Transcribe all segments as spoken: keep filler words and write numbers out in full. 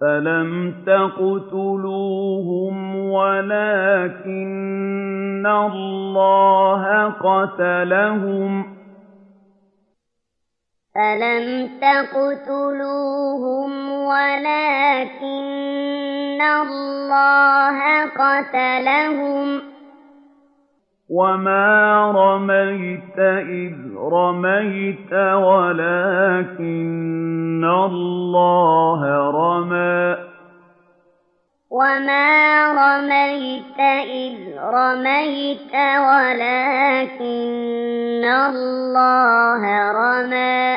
فَلَمْ تَقْتُلُوهُمْ وَلَٰكِنَّ اللَّهَ قَتَلَهُمْ ۚ فَلَمْ تَقْتُلُوهُمْ وَلَٰكِنَّ اللَّهَ قَتَلَهُمْ ۚ وَمَا رَمَيْتَ إِذْ رَمَيْتَ وَلَٰكِنَّ اللَّهَ رَمَىٰ ۚ وَمَا رَمَيْتَ إِذْ رَمَيْتَ وَلَٰكِنَّ اللَّهَ رَمَىٰ ۚ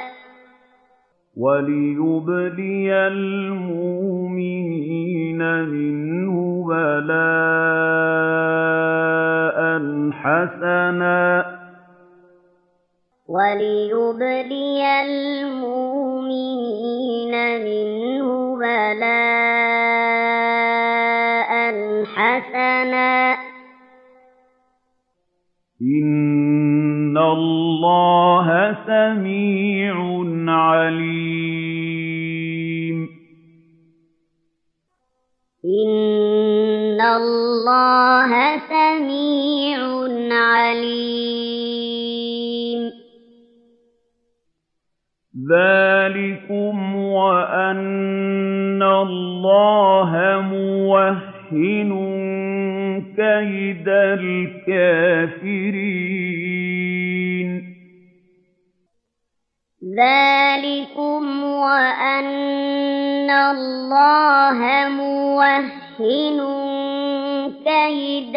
وَلِيُبْلِيَ الْمُؤْمِنِينَ مِنْهُ بَلَاءً حَسَنًا ۚ وَلِيُبْلِيَ الْمُؤْمِنِينَ مِنْهُ بَلَاءً حَسَنًا ۚ إِنَّ اللَّهَ سَمِيعٌ عَلِيمٌ إِنَّ اللَّهَ سَمِيعٌ عَلِيمٌ ذَٰلِكُمْ وَأَنَّ اللَّهَ مُوَهِّنٌ كَيْدَ الْكَافِرِينَ ذَٰلِكُمْ وَأَنَّ اللَّهَ مُوَهِّنٌ كَيْدَ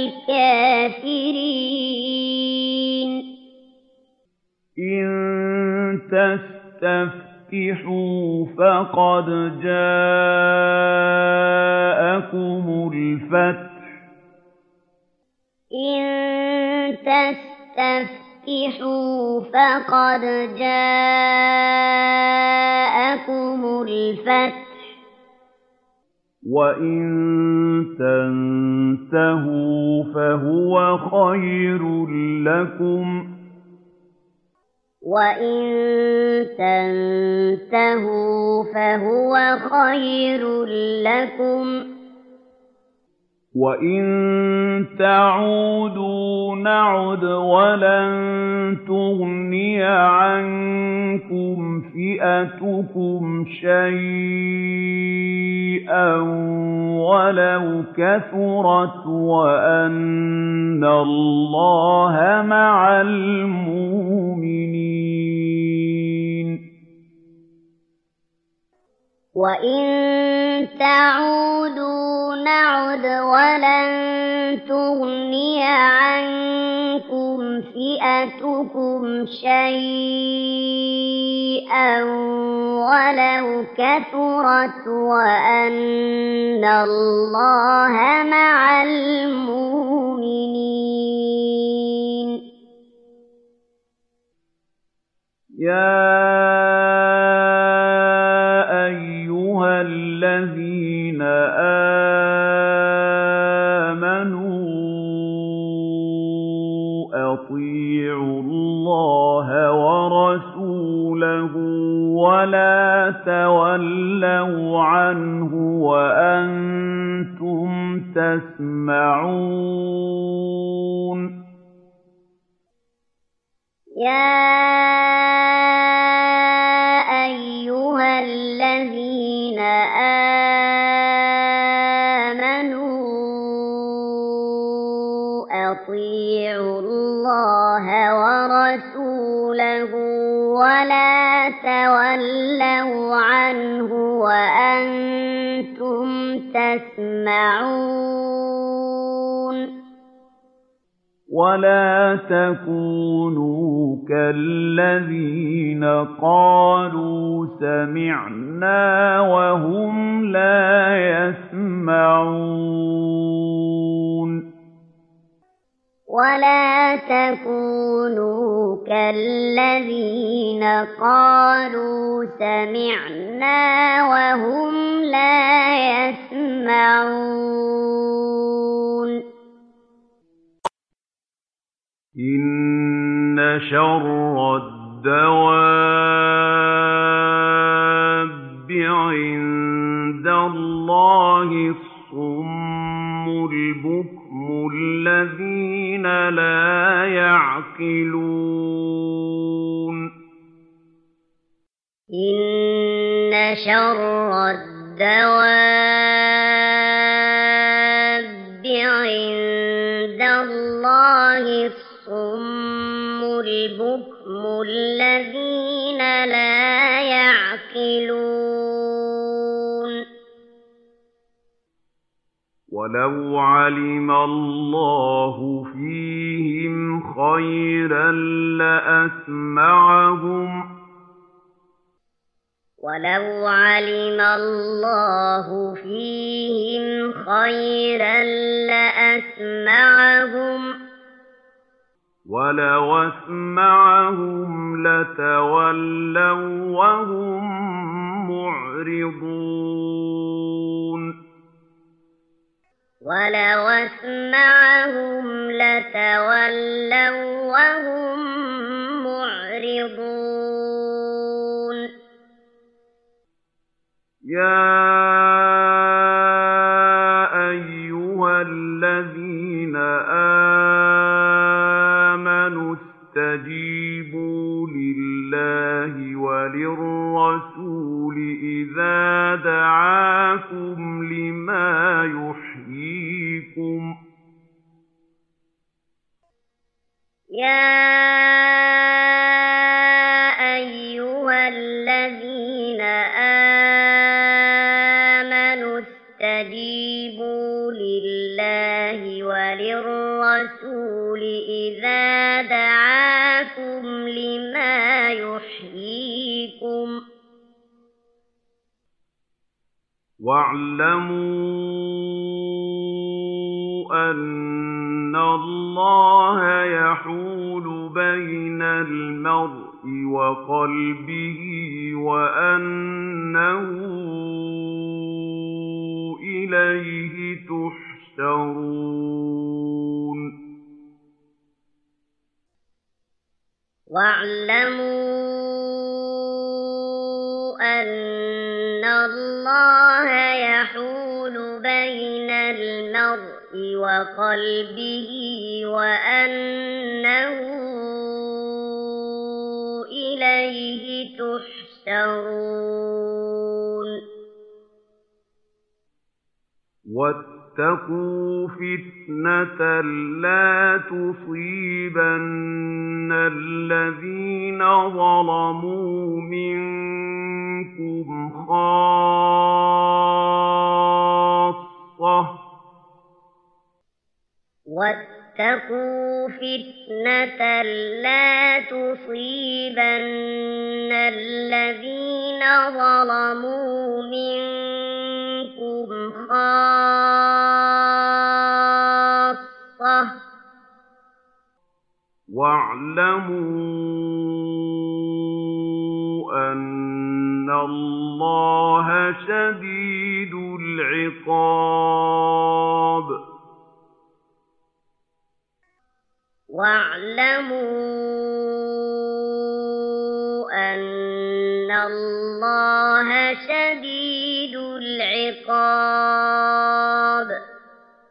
الْكَافِرِينَ إِن تَسْتَفْتِحُوا فَقَدْ جَاءَكُمُ الْفَتْحُ ۖ إِن تَسْتَفْتِحُوا فَقَدْ جَاءَكُمُ الْفَتْحُ ۖ وَإِن تَنتَهُوا فَهُوَ خَيْرٌ لَّكُمْ ۖ وَإِن تَنتَهُوا فَهُوَ خَيْرٌ لَّكُمْ ۖ وَإِن تَعُودُوا نَعُدْ وَلَن تُغْنِيَ عَنكُمْ فِئَتُكُمْ شَيْئًا وَلَوْ كَثُرَتْ وَأَنَّ اللَّهَ مَعَ الْمُؤْمِنِينَ وَإِن تَعُودُوا نَعُدْ وَلَن تُغْنِيَ عَنكُمْ فِئَتُكُمْ شَيْئًا وَلَوْ كَثُرَتْ وَأَنَّ اللَّهَ مَعَ الْمُؤْمِنِينَ يَا أَيُّهَا الَّذِينَ آمَنُوا أَطِيعُوا اللَّهَ وَرَسُولَهُ وَلَا تَوَلَّوْا عَنْهُ وَأَنتُمْ تَسْمَعُونَ يَا أَيُّهَا الَّذِينَ آمَنُوا أَطِيعُوا اللَّهَ وَرَسُولَهُ وَلَا تَوَلَّوْا عَنْهُ وَأَنتُمْ تَسْمَعُونَ وَلَا تَكُونُوا كَالَّذِينَ قَالُوا سَمِعْنَا وَهُمْ لَا يَسْمَعُونَ وَلَا تَكُونُوا كَالَّذِينَ قَالُوا سَمِعْنَا وَهُمْ لَا يَسْمَعُونَ إِنَّ شَرَّ الدَّوَابِّ عِندَ اللَّهِ الصُّمُّ الْبُكْمُ الَّذِينَ لَا يَعْقِلُونَ إِنَّ شَرَّ الدَّوَابِّ عِندَ اللَّهِ الصُّمُّ الْبُكْمُ الَّذِينَ لَا يَعْقِلُونَ وَلَوْ عَلِمَ اللَّهُ فِيهِمْ خَيْرًا لَّأَسْمَعَهُمْ وَلَوْ عَلِمَ اللَّهُ فِيهِمْ خَيْرًا لَّأَسْمَعَهُمْ وَلَوْ أَسْمَعَهُمْ لَتَوَلَّوا وَهُم مُّعْرِضُونَ وَلَوْ أَسْمَعَهُمْ لَتَوَلَّوا وَهُم مُّعْرِضُونَ يَا أَيُّهَا الَّذِينَ آمَنُوا اسْتَجِيبُوا لِلَّهِ وَلِلرَّسُولِ إِذَا دَعَاكُمْ لِمَا يُحْيِيكُمْ يَا أَيُّهَا الَّذِينَ آمَنُوا اسْتَجِيبُوا لِلَّهِ وَلِلرَّسُولِ إِذَا دَعَاكُمْ لِمَا يُحْيِيكُمْ وَاعْلَمُوا أَنَّ اللَّهَ يَحُولُ بَيْنَ الْمَرْءِ وَقَلْبِهِ وَأَنَّهُ إِلَيْهِ تُحْشَرُونَ وَاعْلَمُوا أَنَّ اللَّهَ يَحُولُ بَيْنَ الْمَرْءِ وَقَلْبِهِ وَأَنَّهُ إِلَيْهِ تُحْشَرُونَ وَاتَّقُوا فِتْنَةً لَّا تُصِيبَنَّ الَّذِينَ ظَلَمُوا مِنكُمْ خَاصَّةً وَاتَّقُوا فِتْنَةً لَّا تُصِيبَنَّ الَّذِينَ ظَلَمُوا مِنكُمْ خَاصَّةً وَاعْلَمُوا أَنَّ اللَّهَ شَدِيدُ الْعِقَابِ وَاعْلَمُوا أَنَّ اللَّهَ شَدِيدُ الْعِقَابِ